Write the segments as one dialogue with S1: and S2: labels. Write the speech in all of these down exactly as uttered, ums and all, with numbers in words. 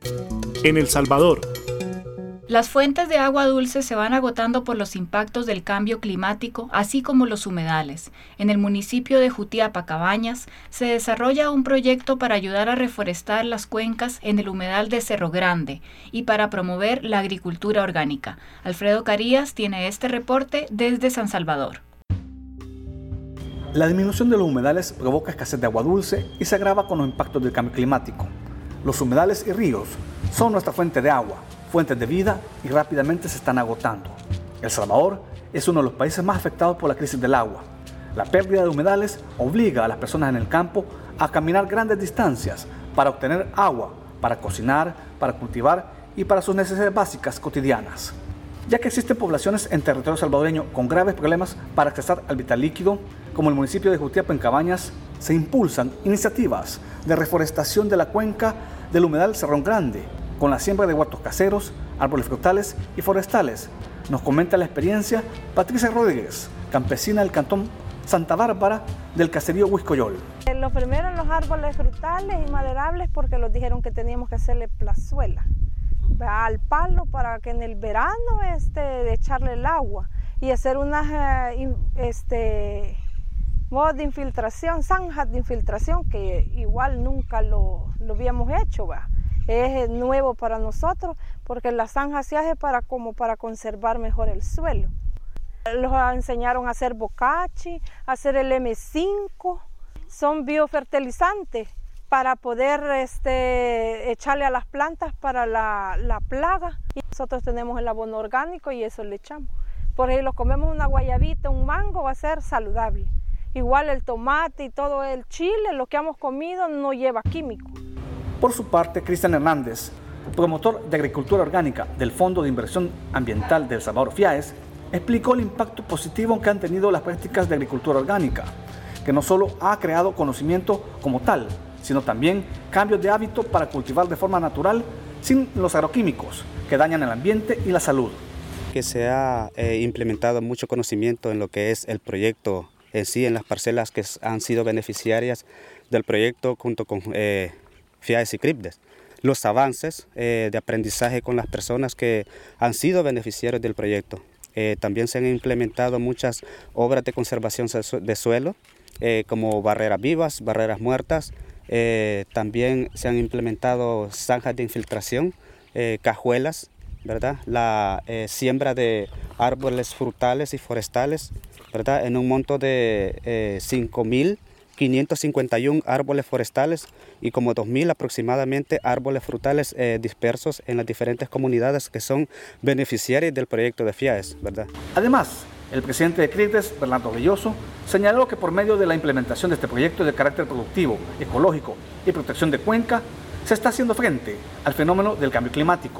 S1: En El Salvador,
S2: las fuentes de agua dulce se van agotando por los impactos del cambio climático, así como los humedales. En el municipio de Jutiapa, Cabañas, se desarrolla un proyecto para ayudar a reforestar las cuencas en el humedal de Cerro Grande y para promover la agricultura orgánica. Alfredo Carías tiene este reporte desde San Salvador.
S3: La disminución de los humedales provoca escasez de agua dulce y se agrava con los impactos del cambio climático. Los humedales y ríos son nuestra fuente de agua, fuentes de vida y rápidamente se están agotando. El Salvador es uno de los países más afectados por la crisis del agua. La pérdida de humedales obliga a las personas en el campo a caminar grandes distancias para obtener agua, para cocinar, para cultivar y para sus necesidades básicas cotidianas. Ya que existen poblaciones en territorio salvadoreño con graves problemas para accesar al vital líquido, como el municipio de Jutiapa en Cabañas, se impulsan iniciativas de reforestación de la cuenca del humedal Cerro Grande, con la siembra de huertos caseros, árboles frutales y forestales. Nos comenta la experiencia Patricia Rodríguez, campesina del cantón Santa Bárbara del caserío Huiscoyol.
S4: Los primeros los árboles frutales y maderables porque nos dijeron que teníamos que hacerle plazuela al palo para que en el verano este, echarle el agua y hacer unas eh, este, modos de infiltración, zanjas de infiltración que igual nunca lo, lo habíamos hecho, ¿va? Es nuevo para nosotros porque la zanja se hace para, como para conservar mejor el suelo. Los enseñaron a hacer bocachi, a hacer el eme cinco, son biofertilizantes para poder este, echarle a las plantas para la, la plaga. Y nosotros tenemos el abono orgánico y eso le echamos. Por ahí lo comemos una guayabita, un mango, va a ser saludable. Igual el tomate y todo el chile, lo que hemos comido no lleva químicos.
S3: Por su parte, Cristian Hernández, promotor de agricultura orgánica del Fondo de Inversión Ambiental del Salvador FIAES, explicó el impacto positivo que han tenido las prácticas de agricultura orgánica, que no solo ha creado conocimiento como tal, sino también cambios de hábito para cultivar de forma natural sin los agroquímicos que dañan el ambiente y la salud.
S5: Que se ha eh, implementado mucho conocimiento en lo que es el proyecto en sí, en las parcelas que han sido beneficiarias del proyecto junto con eh, FIAES y CRIPDES. Los avances eh, de aprendizaje con las personas que han sido beneficiarios del proyecto. Eh, también se han implementado muchas obras de conservación de suelo, eh, como barreras vivas, barreras muertas. Eh, también se han implementado zanjas de infiltración, eh, cajuelas, ¿verdad? La eh, siembra de árboles frutales y forestales, ¿verdad? En un monto de eh, cinco mil quinientos cincuenta y uno árboles forestales y como dos mil aproximadamente árboles frutales eh, dispersos en las diferentes comunidades que son beneficiarias del proyecto de FIAES, ¿verdad?
S3: Además, el presidente de CRIPDES, Bernardo Belloso, señaló que por medio de la implementación de este proyecto de carácter productivo, ecológico y protección de cuenca, se está haciendo frente al fenómeno del cambio climático.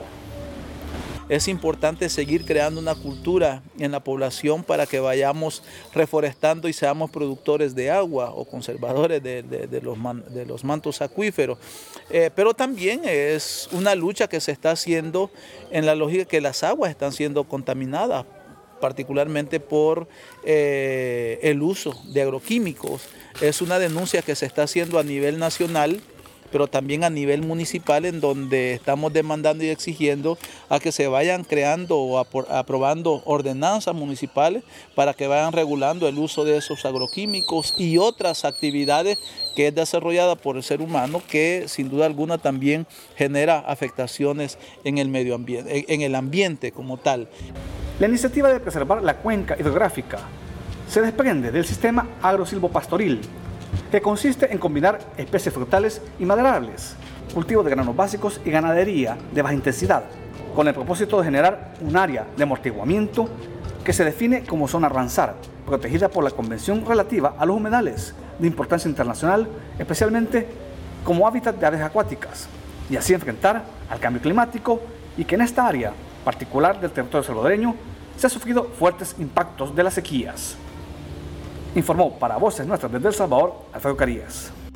S6: Es importante seguir creando una cultura en la población para que vayamos reforestando y seamos productores de agua o conservadores de, de, de, los, man, de los mantos acuíferos. Eh, pero también es una lucha que se está haciendo en la lógica que las aguas están siendo contaminadas, particularmente por eh, el uso de agroquímicos. Es una denuncia que se está haciendo a nivel nacional, pero también a nivel municipal, en donde estamos demandando y exigiendo a que se vayan creando o aprobando ordenanzas municipales para que vayan regulando el uso de esos agroquímicos y otras actividades que es desarrollada por el ser humano, que sin duda alguna también genera afectaciones en el medio ambiente, en el ambiente como tal.
S3: La iniciativa de preservar la cuenca hidrográfica se desprende del sistema agrosilvopastoril, que consiste en combinar especies frutales y maderables, cultivo de granos básicos y ganadería de baja intensidad, con el propósito de generar un área de amortiguamiento que se define como zona Ramsar, protegida por la Convención relativa a los humedales de importancia internacional, especialmente como hábitat de aves acuáticas, y así enfrentar al cambio climático y que en esta área particular del territorio salvadoreño se ha sufrido fuertes impactos de las sequías. Informó para Voces Nuestras desde El Salvador, Alfredo Carías.